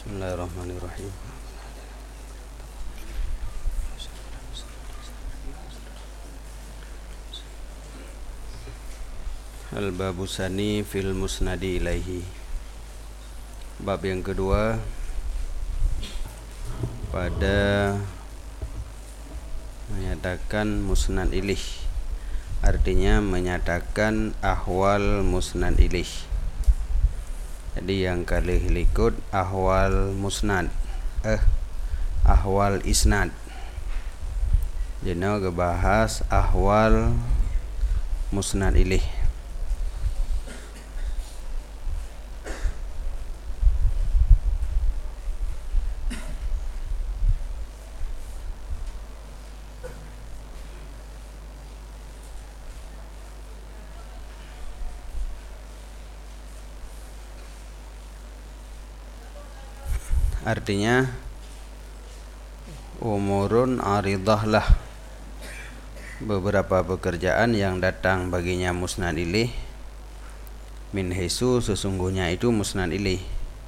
Bismillahirrahmanirrahim. Al-babu sani fil musnadi ilaihi. Bab yang kedua pada menyatakan musnad ilih, artinya menyatakan ahwal musnad ilih. Jadi yang kali likut ahwal musnad, ahwal isnad. Jadi ngebahas ahwal musnad ilih. Artinya umurun aridah lah, beberapa pekerjaan yang datang baginya musnad ilih, min haisu sesungguhnya itu musnad ilih.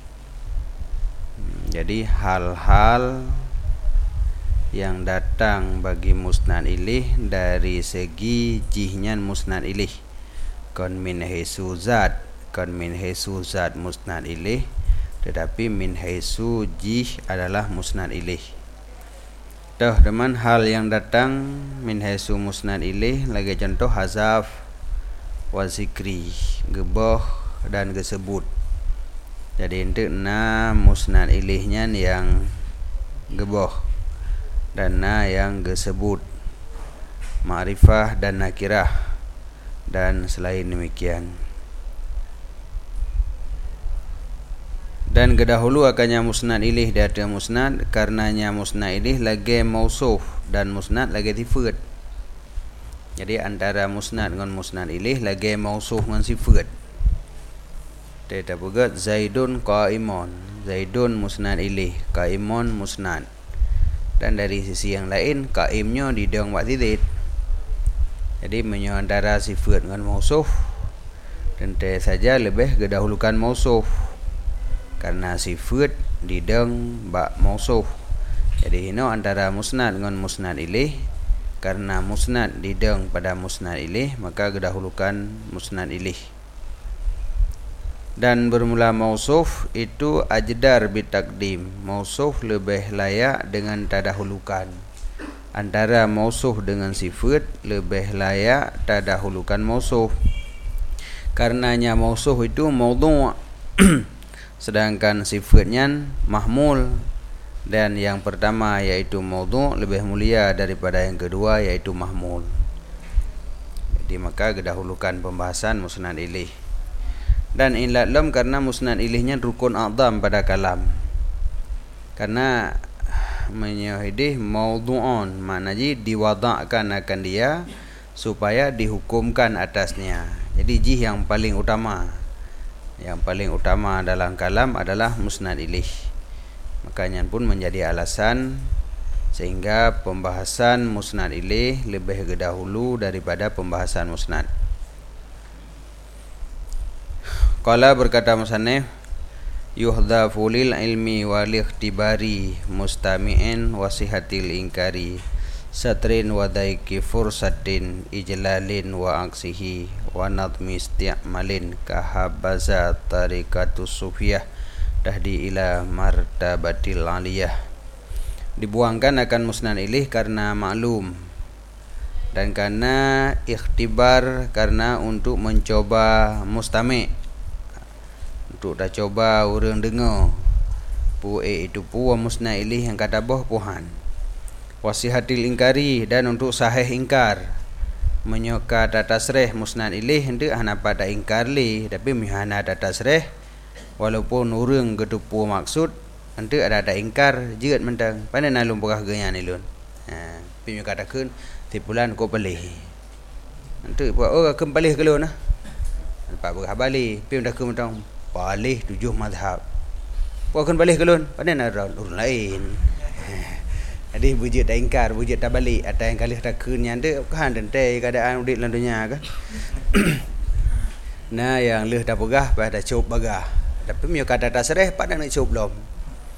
Jadi hal-hal yang datang bagi musnad ilih dari segi jihnya musnad ilih, kon min haisu zat musnad ilih, tetapi min haisu jih adalah musnad ilih. Teman hal yang datang min haisu musnad ilih lagi contoh hazaf wa zikri, geboh dan gesebut. Jadi untuk musnad ilihnya yang geboh dan yang gesebut, ma'rifah dan nakirah dan selain demikian. Dan kedahulu akannya musnad ilih dari musnad, karenanya musnad ilih lagi mausuf dan musnad lagi sifat. Jadi antara musnad dengan musnad ilih lagi mausuf dengan sifat. Tidak buat Zaidun qaimun, Zaidun musnad ilih, qaimun musnad. Dan dari sisi yang lain qaimnya didang buat titik. Jadi antara sifat dengan mausuf, tentu saja lebih kedahulukan mausuf karena sifat didang bak mausuf. Jadi ini antara musnad dengan musnad ilih, karena musnad didang pada musnad ilih maka kedahulukan musnad ilih. Dan bermula mausuf itu ajdar bitakdim, mausuf lebih layak dengan tadahulukan. Antara mausuf dengan sifat lebih layak tadahulukan mausuf, karenanya mausuf itu maudhu' sedangkan sifatnya mahmul, dan yang pertama yaitu maudhu' lebih mulia daripada yang kedua yaitu mahmul. Jadi maka kedahulukan pembahasan musnad ilih. Dan illam karena musnad ilihnya rukun a'zam pada kalam, karena menyahidih maudhu'un, maknanya diwada'kan akan dia supaya dihukumkan atasnya. Jadi jih yang paling utama, yang paling utama dalam kalam adalah musnad ilih. Makanya pun menjadi alasan sehingga pembahasan musnad ilih lebih dahulu daripada pembahasan musnad. Qala berkata musannif, yuhdhafu lil ilmi wal ikhtibari mustami'in wasihatil inkari satrin wa daiki fursatin ijlalin wa aksihi wa nadmi isti'malin kahabaza tarikatus sufiyah tahdi ila martabatil aliyah. Dibuangkan akan musnad ilih karena maklum, dan karena ikhtibar, karena untuk mencoba mustami', untuk dah coba orang dengar itu puan musnad ilih yang kata boh puhan. Wasihatil ingkari, dan untuk sahih ingkar, menyoka data sereh musnad ilih hendak hana pada ingkar li, tapi mihana data sereh walaupun orang ketupu maksud hendak ada ingkar jirat mentang pada nalum pegah ganyan ilun. Pimyo katakan tipulan ko pelih hendak buat orang kembali ke lun pak pegah balik pimyo dah kementang balik 7 mazhab bukan balik ke lun pada ada urun lain. Jadi bujit tak ingkar, bujit tak balik, ada yang kali tak kunnya ada kan dan teh keadaan udik dalam dunia kan. Nah yang leh dah pegah pada cup bagah. Tapi mio kata tak sereh pada nak cup belum.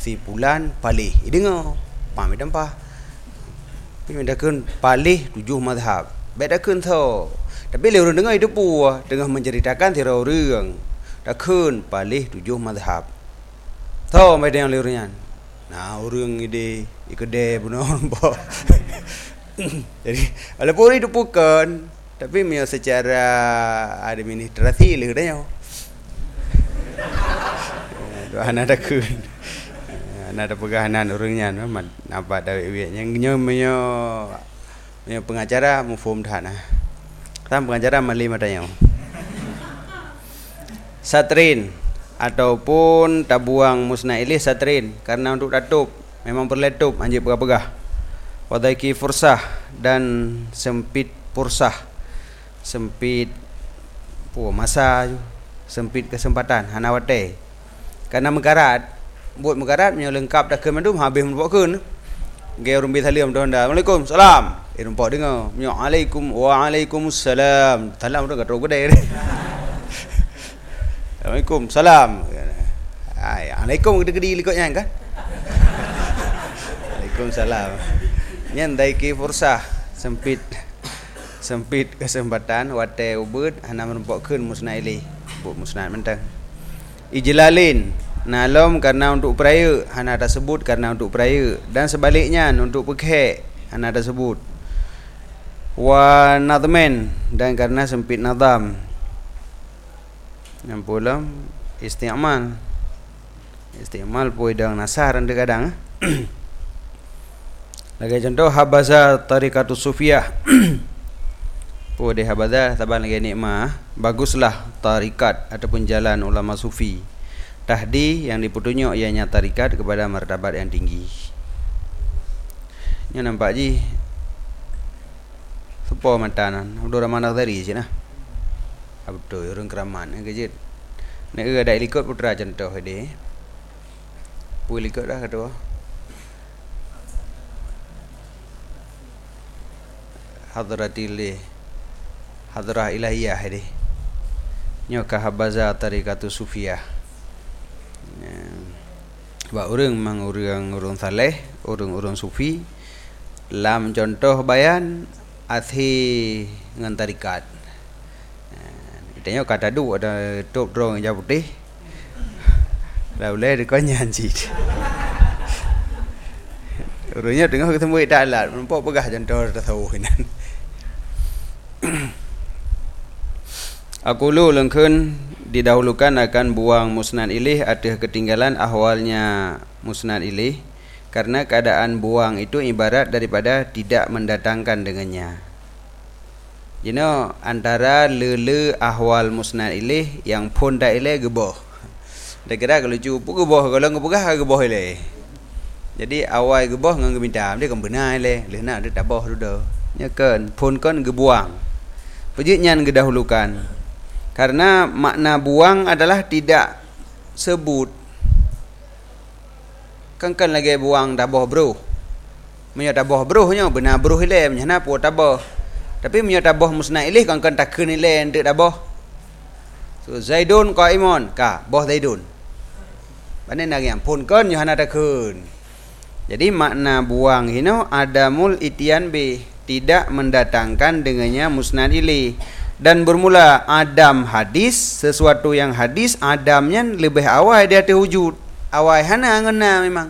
si pulan palih dengar paham dan pah pimendakun palih 7 mazhab bedakun tho tapi le orang dengar itu puah tengah menceritakan tira orang dakun palih 7 mazhab tho mai yang leurnya nah orang ide ikede benar apa jadi walaupun itu bukan tapi mio secara administrasi le dah Doana ada kun. Ada pegahanan orangnya memang nampak dari yang nyo pengacara mufum dana. Tam pengacara mali matanya. Satrin ataupun tabuang musnah ilih satrin karena untuk datup memang perletup anjir pegah-pegah. Wadaiki fursah dan sempit fursah. Sempit masa sempit kesempatan hanawate. Karena mekarat, buat mekarat punya lengkap dah ke mandum habis membawa kun. Gaya rumbi salam tuan dah. Assalamualaikum, salam. Rumpak dengar. Waalaikum, waalaikumsalam. Salam tu kat gede. Assalamualaikum, salam. Assalamualaikum gede-gede likutnya kan? Waalaikumsalam. Nyan daiki fursah sempit kesempatan wate ubud hana merumpak kun musnah ilih. Buat musnah mentang. Ijlalin nalom karena untuk peraya hana ada sebut karena untuk peraya dan sebaliknya untuk pekhe hana ada sebut wa nadmen dan karena sempit nadam yang pula isti'mal poidang nasar anda kadang lagi contoh habaza tariqatus sufiyah deh habadah taban lagi nikmah baguslah tarikat ataupun jalan ulama sufi tahdi yang dipetunjuk ianya tarikat kepada martabat yang tinggi. Nya nampak ji sepo matanan udah mana dari sini nah abdo orang keraman yang kejit nek ada ikut putra contoh dia pui ikut dah kata hadrah ilahiyah ini nyoka habaza tariqatus sufiyah ba urang mang urang saleh urang sufi lam contoh bayan athi ngan tarikat kita kata du ada top drong yang putih la boleh dikonyan cik urangnya tengah ketemu tak alat nampak pegah contoh tasawuf ini Aqulu lengkun didahulukan akan buang musnad ilih atas ketinggalan ahwalnya musnad ilih karena keadaan buang itu ibarat daripada tidak mendatangkan dengannya. Antara lele ahwal musnad ilih yang pun dak ilih geboh. Dak kira kalau cupu geboh kalau ngepegah geboh ilih. Jadi awal geboh ngan gemintam dia kan benar ilih, leh nak dia tabah dah. Nya kan pun kan gebuang. Pejitnya gedahulukan. Karena makna buang adalah tidak sebut. Kan lagi buang tabah bro. Punya tabah bro nya benar bro ile nya na po tabah. Tapi punya tabah musnah ilih kan takun ile ndak tabah. So Zaidun qaimun ka boh Zaidun. Bane nak yang pun kan nya hana takun. Jadi makna buang hino adamul itian bi tidak mendatangkan dengannya musnad ilih. Dan bermula adam hadis sesuatu yang hadis adamnya lebih awal dia terwujud awal hana ngena memang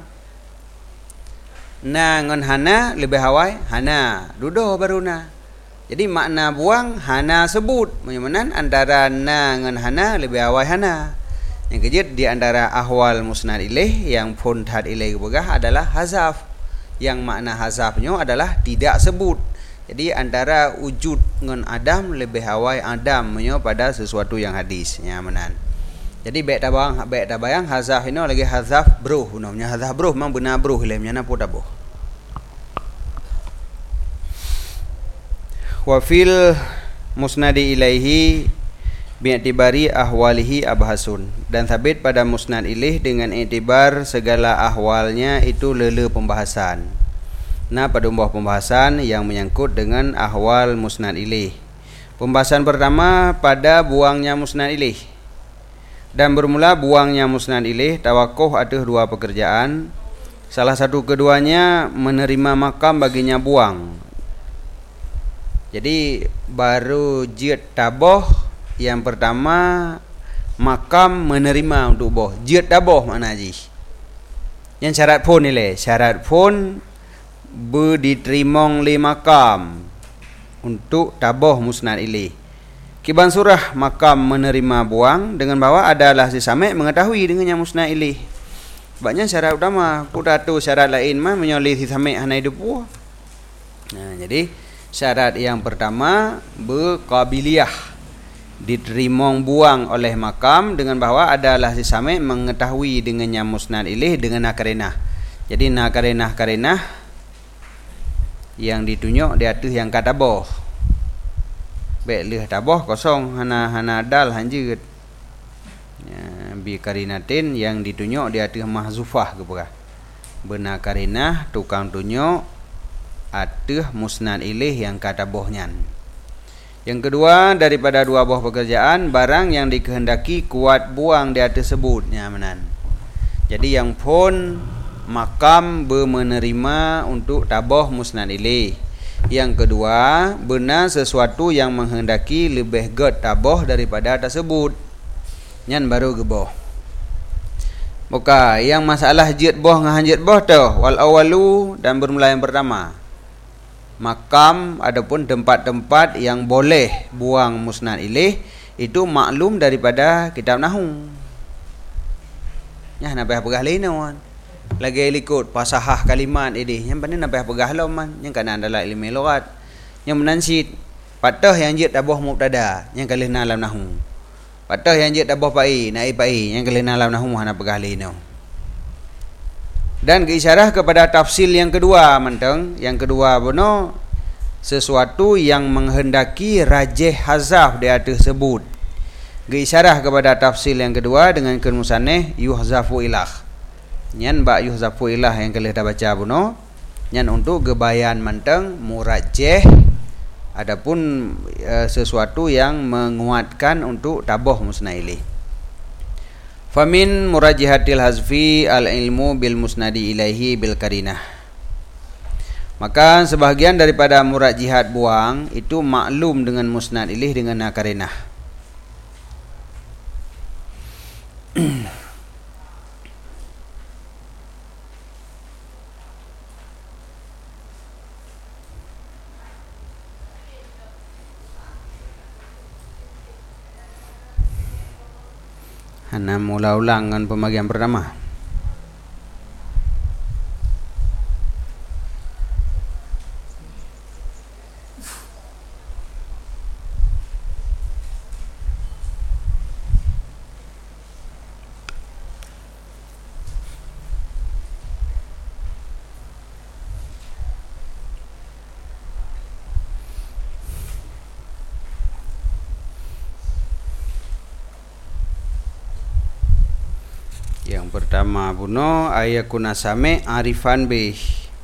na ngon hana lebih awal hana dudo baruna jadi makna buang hana sebut menyemenan antara na ngon hana lebih awal hana yang kejut di antara ahwal musnad ilih yang pun had ilih begah adalah hazaf yang makna hazafnya adalah tidak sebut. Jadi antara wujud dengan adam lebih awal adam pada sesuatu yang hadis menan. Jadi baik tabayang hazaf ini lagi hazaf bruh namanya hazaf bruh memang benar bruh lemnya na potaboh. Wa fil musnadi ilaihi bi'tibari ahwalihi abhasun dan sabit pada musnad ilih dengan iktibar segala ahwalnya itu lele pembahasan. Nah, pada pembahasan yang menyangkut dengan ahwal musnad ilih. Pembahasan pertama pada buangnya musnad ilih. Dan bermula buangnya musnad ilaih tawakuh ada dua pekerjaan. Salah satu keduanya menerima makam baginya buang. Jadi baru jid taboh yang pertama makam menerima untuk boh. Jid taboh makna haji. Yang syarat pun ni syarat pun berditerimong li makam untuk taboh musnad ilaih. Kiban surah makam menerima buang dengan bahawa adalah si samek mengetahui dengan yang musnad ilaih. Sebabnya syarat utama, kuda tu syarat lain mah menyolih si samek hana hidup buah. Nah, jadi syarat yang pertama berqabiliyah, diterimong buang oleh makam dengan bahawa adalah si samek mengetahui dengan yang musnad ilaih dengan akarinah. Jadi akarinah yang ditunjuk di atas yang kata boh. Baik leh taboh kosong hana dal hanjut. Ya, bi karinatin yang ditunjuk di atas mahzufah ke berah. Benar karinah tukang tunjuk atas musnad ilaih yang kata bohnyan. Yang kedua daripada dua buah pekerjaan barang yang dikehendaki kuat buang di atas sebutnya menan. Jadi yang pun makam menerima untuk taboh musnad ilaih. Yang kedua, benar sesuatu yang menghendaki lebih god taboh daripada tersebut. Nyan baru geboh. Buka yang masalah jid boh ngahan jid boh tu wal awalu dan bermula yang pertama. Makam adapun tempat-tempat yang boleh buang musnad ilaih itu maklum daripada kitab nahwu. Nyah nak pegah lain awan. Lagi ikut pasahah kalimat ini yang pandai nampak pegah man yang kana dalam ilmu lughat yang menansid patah yang jid taboh mubtada yang kalih dalam nahwu patah yang jid taboh pai naib pai yang kalih dalam nahwu hana pegah lino dan keisyarah kepada tafsil yang kedua menteng yang kedua beno sesuatu yang menghendaki rajih hazaf di atas sebut keisyarah kepada tafsil yang kedua dengan kemusaneh yuhzafu ilah. Nyan ba yuhzafu ilah yang kalian dah baca buno. Nyan untuk gebayan menteng murajjeh adapun sesuatu yang menguatkan untuk taboh musnad ilaih. Famin murajjihatil hazfi al ilmu bil musnadi ilaihi bil karinah. Maka sebahagian daripada murajjihat buang itu maklum dengan musnad ilaih dengan karinah. Hana mula ulang dengan pembagian pertama. Yang pertama buno ayakuna same arifan bih.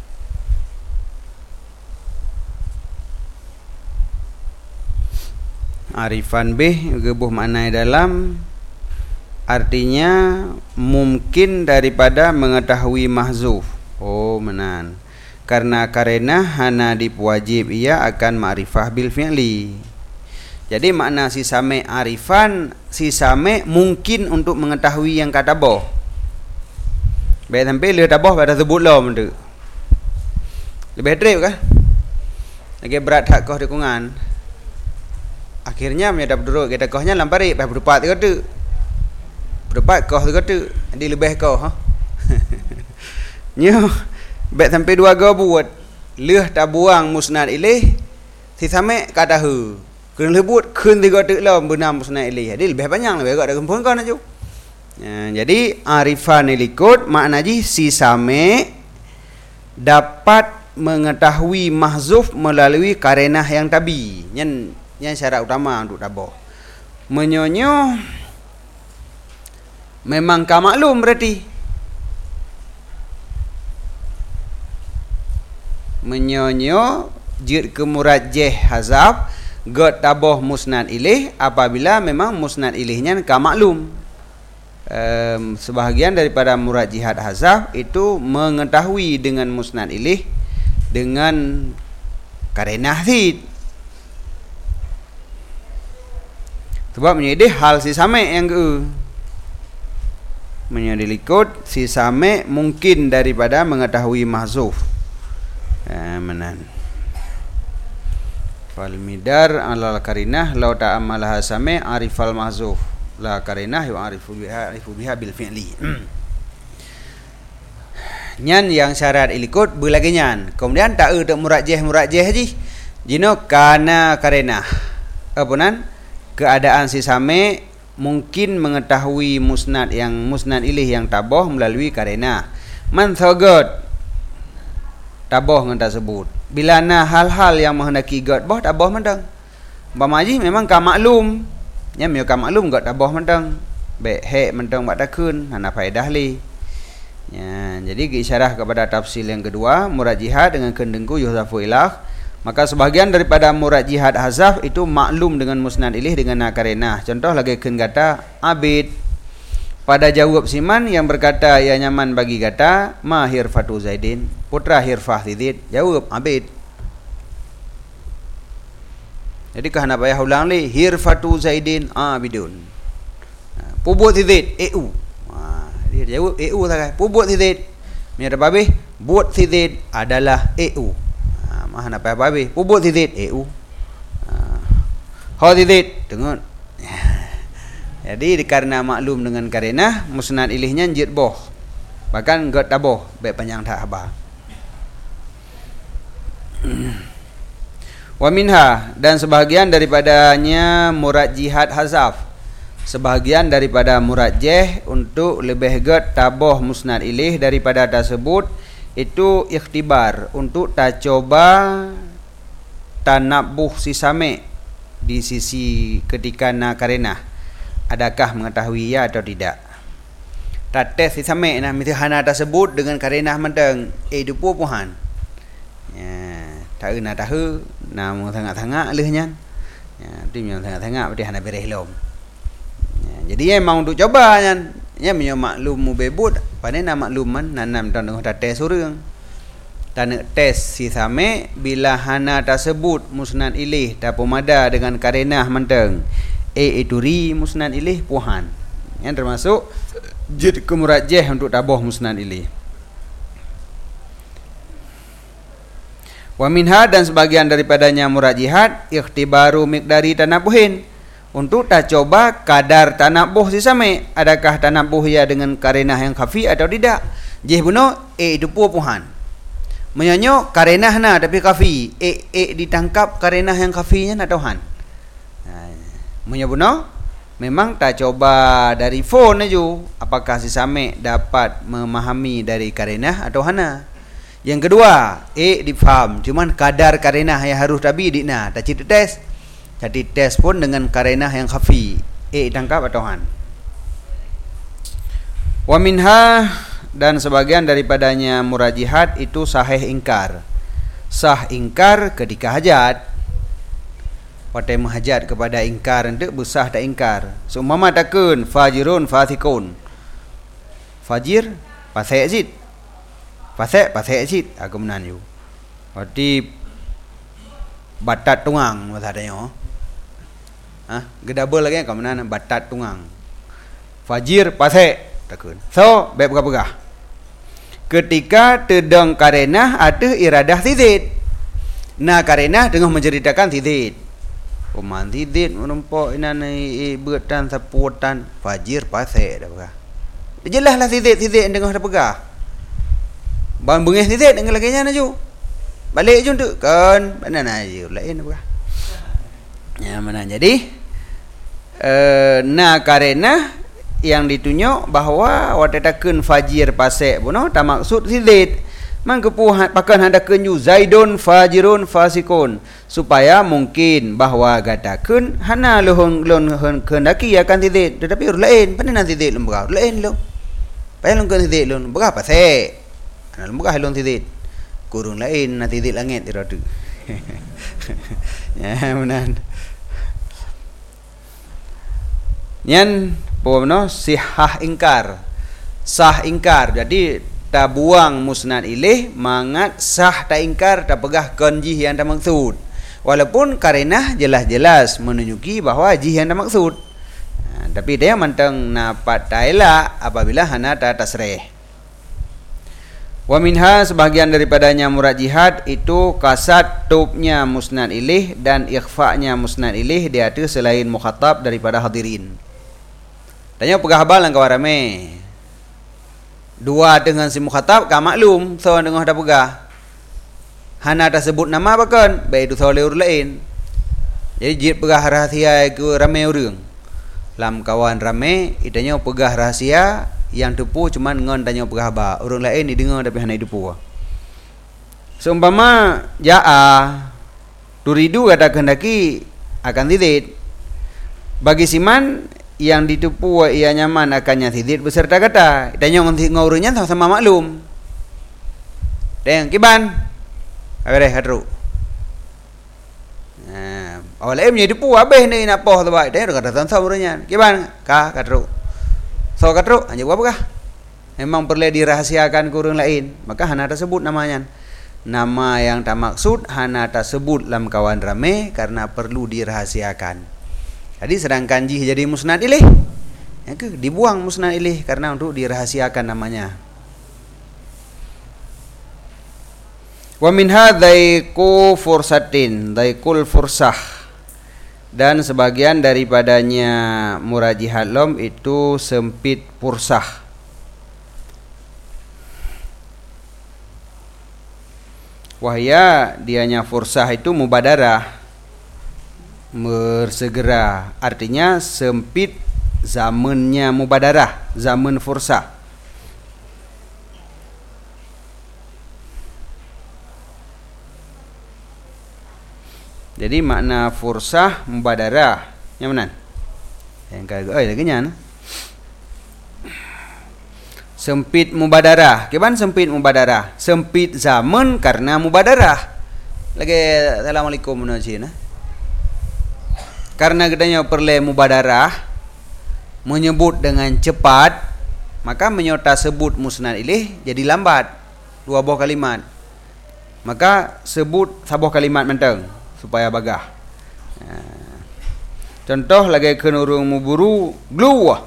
Arifan bih gebuh makna dalam artinya mungkin daripada mengetahui mahzuf. Oh menan. Karena hana dipwajib ia akan ma'rifah bil fi'li. Jadi makna si same arifan, si same mungkin untuk mengetahui yang kata boh. Baik sampai dia tabah pada sebut lah benda. Lebih trip kan? Lagi berat hak kau dukungan. Akhirnya menyadap duduk kita kohnya lampari pas berdepat tu kata. Berdepat kau tu kata. Jadi lebih kau ha. Nyo baik sampai dua gau buat. Leh tak buang musnad ilaih. Si same kata hu. Kena lebut kun tiga tu lah benar musnad ilaih. Jadi lebih panjang lebih agak dah kempun kau nak ju. Jadi arifan ilikut makna ji si same dapat mengetahui mahzuf melalui karenah yang tabi. Yang syarat utama untuk taboh. Menyonyo memang ka maklum berarti. Menyonyo jid ke murajjeh hazaf god taboh musnad ilaih apabila memang musnad ilaihnya ka maklum. sebahagian daripada murajihat hazaf itu mengetahui dengan musnad ilih dengan karenah zid. Sebab menjadi hal si same yang menjadi likut si same mungkin daripada mengetahui mahzuf. Menan. Fal midar alal karinah law ta'amalaha same arifal mahzuf. La karinah yu'arifu biha bil fi'li. Nyan yang syarat ilikut berlagi nyan. Kemudian tak ada murajih haji. Jino kana karinah. Apunan keadaan si same mungkin mengetahui musnad ilih yang taboh melalui karinah. Man thogot taboh ngan tersebut. Bila hal-hal yang menghendaki god boh taboh mendang. Bamaji memang ka maklum. Nya mio ka maklum god taboh mendang. Be he mendang bak takun hana faedah li. Ya, jadi diisyarah kepada tafsir yang kedua, murajihat dengan kendengku yuhzafu ilah. Maka sebahagian daripada murajihat hazaf itu maklum dengan musnad ilih dengan karenah. Contoh lagi ken kata abid. Pada jawab siman yang berkata ya nyaman bagi kata ma hirfatu zaidin, putra hirfah zid, jawab abid. Jadi kahana payah ulang li hirfatu zaidin abidun. Pubut zid eu. Dia jawab eu saja. Pubut zid. Ni ada babi, buat zid adalah eu. Mah nak payah babi. Pubut zid eu. Ha zid dengar. Jadi karena maklum dengan karenah musnad ilihnya jid boh. Bahkan god taboh baik panjang tak habah. Wa minha dan sebahagian daripadanya murajihat hazaf. Sebahagian daripada murajih untuk lebih god taboh musnad ilih daripada tersebut itu ikhtibar untuk tak coba tanabuh si same di sisi ketika na karenah. Adakah mengetahui ya atau tidak? Tak tes si same nah mesti hana tersebut dengan karenah mendeng dupu puhan. Ya, tak na tahu namu tengah-tengah lehnya. Ya, tim yang tengah-tengah berarti hana beres lom. Ya, jadi memang untuk coba kan. Ya menyo maklum mu bebut, pane na makluman nanam dan tak tes urang. Tanah tes si same bila hana tersebut musnad ilih tak pemada dengan karenah mendeng. Itu ri musnad ilih puhan. Yang termasuk jid kemurajih untuk taboh musnad ilih. Wa minha dan sebagian daripadanya murajihat ikhtibaru miqdari tanabuhin. Untuk tak coba kadar tanabuh si same, adakah tanabuh ya dengan karenah yang khafi atau tidak. Jih buno itu puhan. Menyanyo karenah na tapi khafi. Ditangkap karenah yang khafinya na Tuhan. Menyabuno memang tak coba dari phone aja apakah si same dapat memahami dari karenah atau hana. Yang kedua, difaham, cuman kadar karenah yang harus tabi dikna, tak cerita tes. Jadi tes pun dengan karenah yang khafi, ditangkap atau han. Wa minha dan sebagian daripadanya murajihat itu sahih ingkar. Sah ingkar ketika hajat. Pada menghajat kepada ingkar hendak besah tak ingkar. Seumpama takun fajirun fasikun. Fajir pasai zid. Pasai zid aku menanju. Berarti batat tungang maksudnya. Gedabel lagi kamu menan batat tungang. Fajir pasai takun. So baik pegah-pegah. Ketika tedang karenah ada iradah zid. Nah karenah tengah menceritakan zid. Peman zid menumpuk inan bertan saputan fajir pasai dah pegah. Jelaslah zid tengah dah pegah. Ban bengih zid dengan laginya naju. Balik je untuk kan mana aja lain pegah. Ya mana jadi na karena yang ditunjuk bahawa watatakeun fajir pasai puno tak maksud zid. Man kepuhan pakan handakeun ju zaidun fajirun fasikun supaya mungkin bahawa gatakeun hana lohon kehendaki akan zid tetapi lain panen zid lembagah lain lo. Payah lon zid lon berapa pasai. Ana lembagah lon zid. Kurung lain nanti zid langit diradu. Ya menan. Nyan no sihah ingkar. Sah ingkar. Jadi ta buang musnad ilih mangat sah ta ingkar ta pegah konjih yang ta maksud. Walaupun karenah jelas-jelas menunjuki bahawa jih yang ta maksud. Tapi dia mantang napat taila apabila hana ta tasrih. Wa minha sebagian daripadanya murad jihad itu kasat tubnya musnad ilih dan ikhfa'nya musnad ilih di atas selain mukhatab daripada hadirin. Tanya pegah balang kawan rame. Dua dengan si mukhatab ka maklum so dengoh dah pegah. Hana ta sebut nama bakon, baik itu soleh urang lain. Jadi jid pegah rahasia ke rame urang. Lam kawan rame itanya pegah rahasia yang tepu cuman ngon tanya pegah ba orang lain ni dengar tapi hana depu. Seumpama jaa turidu kata kehendaki akan tidit bagi siman yang ditepu ia nyaman akannya tidit beserta kata tanya ngorangnya sama maklum deng kiban agak hatru awal emnya depu habis ni nak poh tu baik dia kata tansa orangnya kiban ka katru so katru anjing apa kah? Memang perlu dirahasiakan ke orang lain, maka hana tersebut namanya. Nama yang tak maksud hana tersebut dalam kawan rame karena perlu dirahasiakan. Jadi sedangkan jih jadi musnad ilih, ya ke dibuang musnad ilih karena untuk dirahasiakan namanya. Wa min hadzaiku fursatin, daikul fursah. Dan sebagian daripadanya murajihah lom itu sempit pursah. Wahya dianya fursah itu mubadarah, bersegera. Artinya sempit zamannya mubadarah, zaman fursah. Jadi makna fursah mubadarah yang mana? Yang kagak lagi nya. Sempit mubadarah. Keban sempit mubadarah? Sempit zaman karena mubadarah. Lagi assalamualaikum menajina. Karena gedanya perlu mubadarah menyebut dengan cepat, maka menyota sebut musnad ilih jadi lambat. Dua buah kalimat. Maka sebut sebuah kalimat menteng supaya bagah. Contoh lagi kena urung muburu gluwah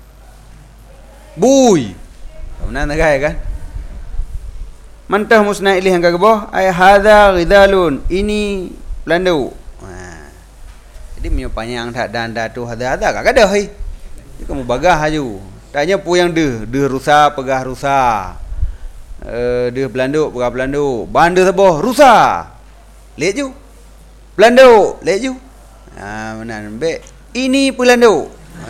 buy mana nagai kan mantah musnad ilih yang kageboh ay hadza ghidalun ini pelandu. Jadi menyopanya yang tak dan tu hadza kagak ada hai kamu bagah aju tanya pu yang de rusa pegah rusa de pelandu pegah pelandu banda seboh rusa lihat ju pelandu, lihat ju. Mana be? Ini pelandu.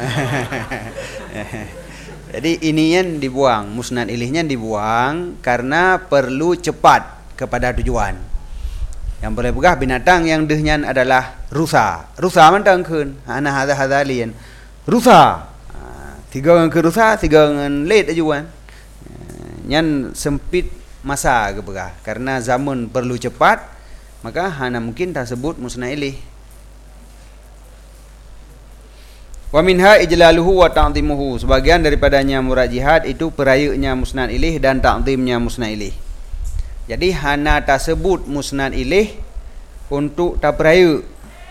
Jadi ininya dibuang, musnad ilihnya dibuang karena perlu cepat kepada tujuan. Yang boleh pegah binatang yang dehnya adalah rusa. Rusa mantang kun. Ana hadza lian. Rusa. Tiga orang ke rusa, tiga orang late ajuan. Nyan sempit masa ke pegah karena zaman perlu cepat. Maka hana mungkin tak sebut musnad ilih. Wa minha ijlaluhu wa ta'zimuhu. Sebagian daripadanya murad jihad itu perayanya musnad ilih dan ta'zimnya musnad ilih. Jadi hana tak sebut musnad ilih untuk tak peraya.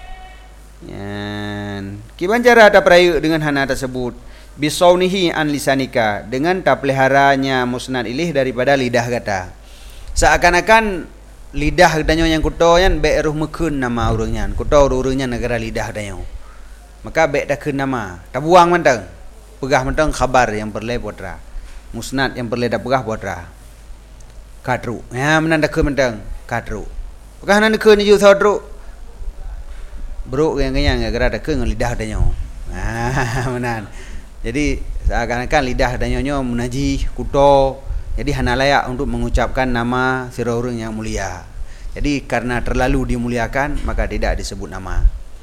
Kiban cara tak peraya dengan hana tersebut? Bisaunihi an lisanika, dengan tak peliharanya musnad ilih daripada lidah kata. Seakan-akan lidah danyo yang kuto yan be eruh mekun nama urangnya kuto urangnya negara lidah danyo maka be dah keun nama tabuang mantang pegah mantang khabar yang perle potra musnad yang perle dah pegah potra kadru ya menan dah keun mantang kadru pegah nan keun ju saudru bro yang gara dah keun lidah danyo menan jadi seakan-akan lidah danyo munaji kuto. Jadi hana layak untuk mengucapkan nama sira urang yang mulia. Jadi karena terlalu dimuliakan maka tidak disebut nama.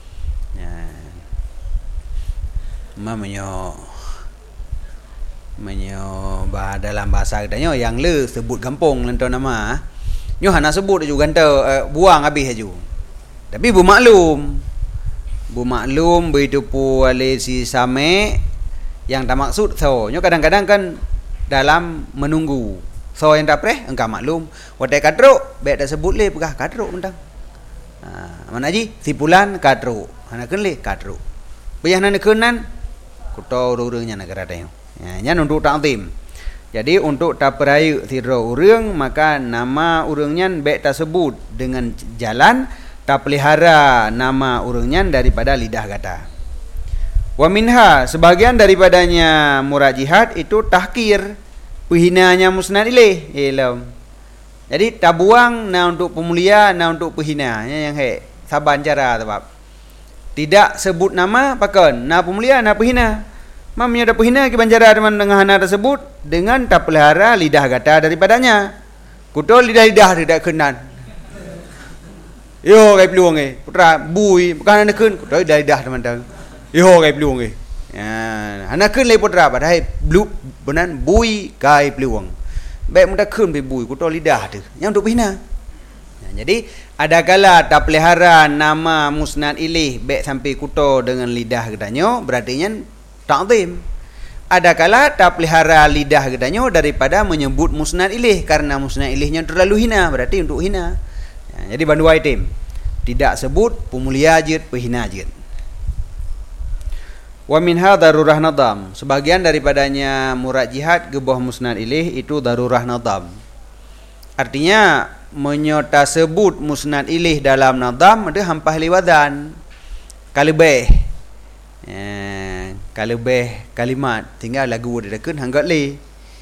Menyo dalam bahasa katanya yang le sebut gampang lento nama. Nyo hana sebut juga buang habis aju. Tapi bu maklum begitu pu ale si same Yang tak maksud so. Nyo kadang-kadang kan dalam menunggu. So yang tak preh engkau maklum. Wadai kadruk, baik tak sebut le pegah kadruk mentang. Mana ji? Sipulan kadruk. Hana ken le kadruk. Bayah nana kenan kuto urang-urangnya negara tayong. Nyan untuk ta'zim. Jadi untuk tak perayu tidro urang maka nama urangnya baik tak sebut dengan jalan tak pelihara nama urangnya daripada lidah kata. Wa minha sebagian daripadanya murad jihad itu tahkir, penghinanya musnad ilaih. Jadi tak buang na untuk pemulia, na untuk penghina. Yang saban cara sebab tidak sebut nama pakan na pemulia na penghina. Mamnya ada penghina ke banjara dengan hana tersebut dengan tak pelihara lidah kata daripadanya. Kuto lidah-lidah tidak kenan. Yo kai peluang putra bui bukan ana keun kuto lidah-lidah teman-teman. Yo kai peluang ana keun le putra padahal blue benan bui kai peluang. Baik muda keun be bui kuto lidah tu. Yang untuk penghina. Jadi ada kala tak pelihara nama musnad ilaih baik sampai kuto dengan lidah katanya berarti ta'zim. Ada kala tak pelihara lidah katanya daripada menyebut musnad ilaih karena musnad ilaihnya terlalu hina berarti untuk hina. Jadi bandu item tidak sebut pemulia jid penghina jid. Wa minha darurah nadam. Sebagian daripadanya murad jihad gebah musnad ilaih itu darurah nadam. Artinya menyota sebut musnad ilaih dalam nadam ada hampah liwadan. Kalibeh. Kalibeh kalimat tinggal lagu dia dekeun hanggat le.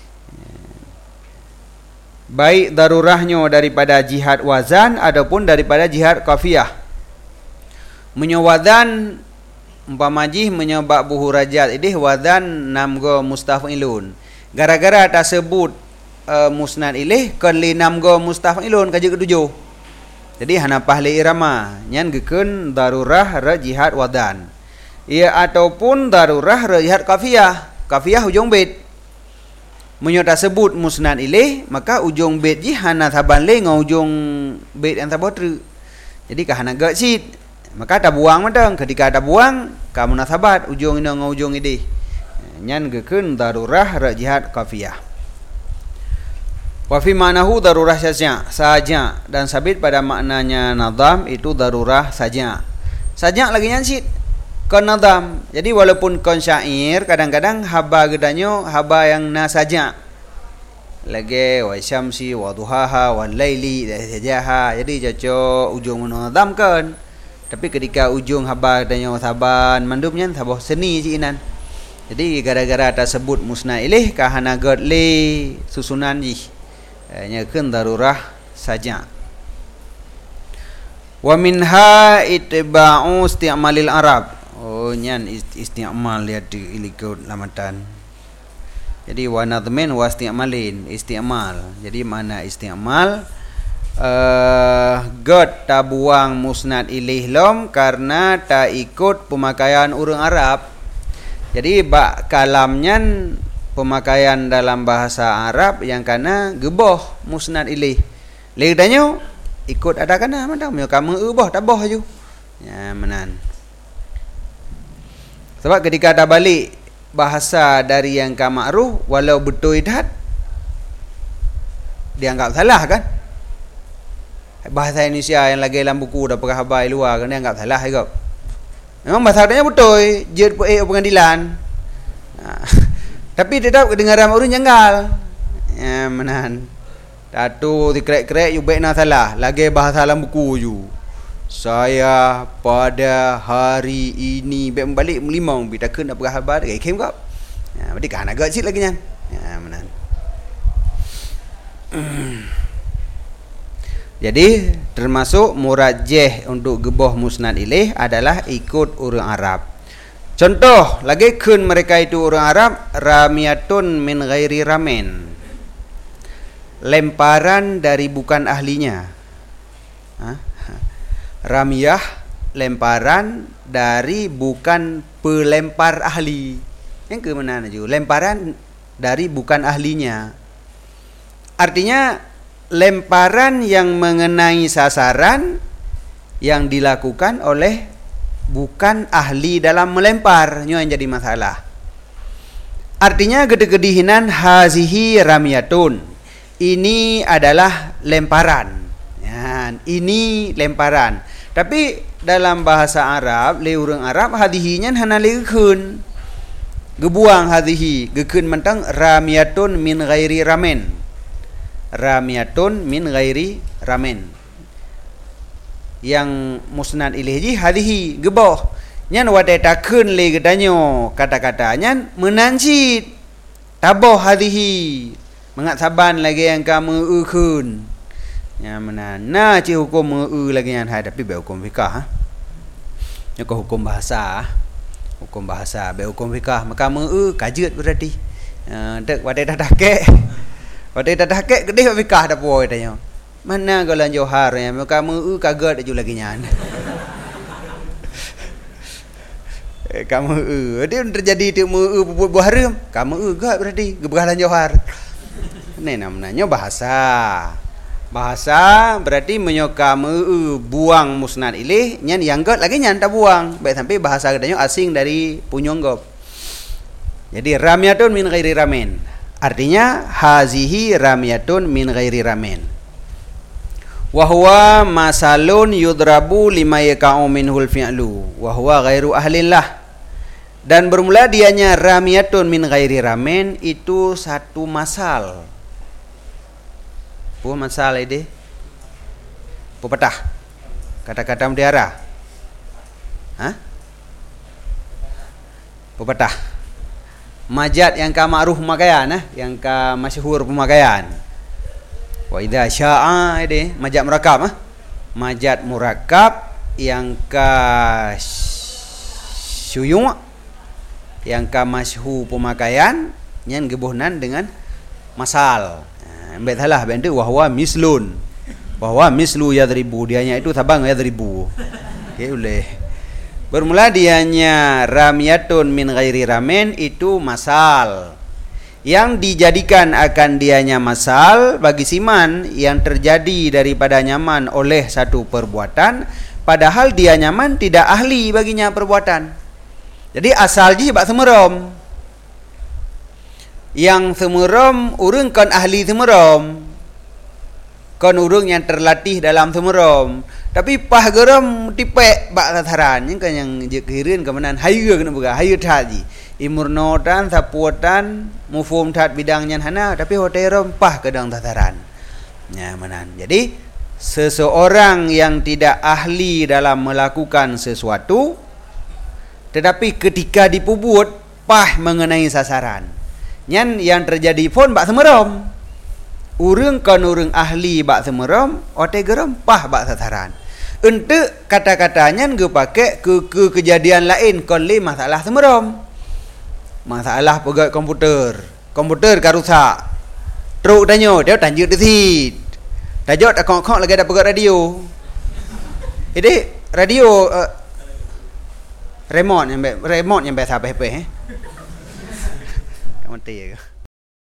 Baik darurahnya daripada jihad wazan ataupun daripada jihad qafiyah. Menyawadan umpama jih menyebab buhu rajat idih wazan namgo mustafilun. Gara-gara tak sebut musnad ilaih kan li namgo mustafilun kaji ketujuh. Jadi hana pahli irama nyan gekeun darurah ra jihad wadan. Ia ataupun darurah ra jihad qafiyah. Qafiyah ujung bait. Menyota sebut musnad ilaih maka ujung bait ji hana saban le ngau ujung bait yang sabotru. Jadi ka hana gak sit. Maka tak buang matang ketika tak buang ka munasabat ujung ina ngau ujung idih. Nyan gekeun darurah ra jihad qafiyah. Wa fi ma'nahu darurah saja dan sabit pada maknanya nadam itu darurah saja. Saja lagi nyan sit. Kon nadam. Jadi walaupun kon syair kadang-kadang haba gedanyo haba yang na saja. Lagi wa syamsi wa duhaha wal laili sajaha. Jadi jaco ujung nadam kan. Tapi ketika ujung haba gedanyo saban mandumnya sabah seni jinan. Jadi gara-gara tak sebut musnad ilaih ka hana god le susunan ji. Nya keun darurah saja. Wa minha itba'u isti'malil arab. Oh nyan isti'mal lihat di ilikut lamatan. Jadi wa nadmin wa isti'malin isti'mal. Jadi mana isti'mal god tak buang musnad ilaih lom karena tak ikut pemakaian urang Arab. Jadi bak kalamnya pemakaian dalam bahasa Arab yang kana geboh musnad ilaih. Ledanyo ikut ada kana mandang kamu ubah tabah ju. Ya menan. Sebab ketika ada balik bahasa dari yang ma'ruf walau betul idhat dianggap salah kan. Bahasa Indonesia yang lagi dalam buku dah pernah habai luar kan dianggap salah juga. Memang bahasa adanya betul, jid pengadilan. Tapi tetap kedengaran orang janggal. Ya menan. Datu dikrek-krek you baik na salah, lagi bahasa dalam buku ju. Saya pada hari ini baik balik melimau bita keun apa khabar dekat kem kau. Ya berarti kan agak sit lagi nyan. Ya menan. Jadi termasuk murajjah untuk gebah musnad ilaih adalah ikut orang Arab. Contoh lagi keun mereka itu orang Arab ramiyatun min ghairi ramen. Lemparan dari bukan ahlinya. Ramiyah lemparan dari bukan pelempar ahli. Yang ke mana ju? Lemparan dari bukan ahlinya. Artinya lemparan yang mengenai sasaran yang dilakukan oleh bukan ahli dalam melempar. Ini yang jadi masalah. Artinya gede-gedehinan hazihi ramyatun. Ini adalah lemparan. Ya, ini lemparan. Tapi dalam bahasa Arab, le urang Arab hadihinya hana lekeun. Gebuang hadihi, gekeun mentang ramyatun min ghairi ramen. Ramyatun min ghairi ramen. Yang musnad ilaihi hadihi geboh. Nyan wadai takeun le gedanyo kata-katanya menanjid. Taboh hadihi. Mengat saban lagi yang kamu ukun. Ya mana? Nah, ci hukum lagi yang hadapi be hukum fikah. Ya ko hukum bahasa. Hukum bahasa be hukum fikah maka kajut berarti. Dek wadai dah dakek. Wadai dah dakek gede fikah dah poy tanya. Mana kalau johar ya maka kaget ju lagi nyan. Kamu dia terjadi tu buah haram. Kamu gak berarti gebegalan johar. Ini namanya bahasa. Bahasa berarti menyokam buang musnad ilih nyan yang god lagi nyan tak buang. Baik sampai bahasa gedanya asing dari punyonggop. Jadi ramyatun min ghairi ramen. Artinya hazihi ramyatun min ghairi ramen. Wa huwa masalun yudrabu lima yaka'u minhul fi'lu wa huwa ghairu ahlillah. Dan bermula dianya ramyatun min ghairi ramen itu satu masal. Apa masal ini? Pepatah. Kata-kata mutiara. Hah? Pepatah. Majad yang ka ma'ruf pemakaian, yang ka masyhur pemakaian. Wa idza sya'a ini majad murakab, Majad murakab yang ka syuyung, yang ka masyhur pemakaian yang gebuhnan dengan masal. Ambil salah bentuk wahwa mislun. Wahwa mislu yadribu, dianya itu tabang yadribu. Okey boleh. Bermula dianya ramyatun min ghairi ramen itu masal. Yang dijadikan akan dianya masal bagi siman yang terjadi daripada nyaman oleh satu perbuatan padahal dia nyaman tidak ahli baginya perbuatan. Jadi asal je bak semerom. Yang semerom urang kan ahli semerom. Kan urang yang terlatih dalam semerom. Tapi pah geram tipek bak sasaran ni kan yang je kehirin kemenan hayu kena buka hayu tadi. Imurnotan sapuatan mufum tat bidangnya hana tapi hoterom pah kedang sasaran. Ya menan. Jadi seseorang yang tidak ahli dalam melakukan sesuatu tetapi ketika dipubut pah mengenai sasaran. Nyan yang terjadi pun bak semerom. Urang kan urang ahli bak semerom, ote geram pah bak sasaran. Untuk kata-katanya ge pakai ke kejadian lain kon le masalah semerom. Masalah pegat komputer. Komputer ka rusak. Truk tanyo, dia tanjut desit. Tajok tak kok lagi ada pegat radio. Jadi radio remote yang biasa apa-apa Mati ya.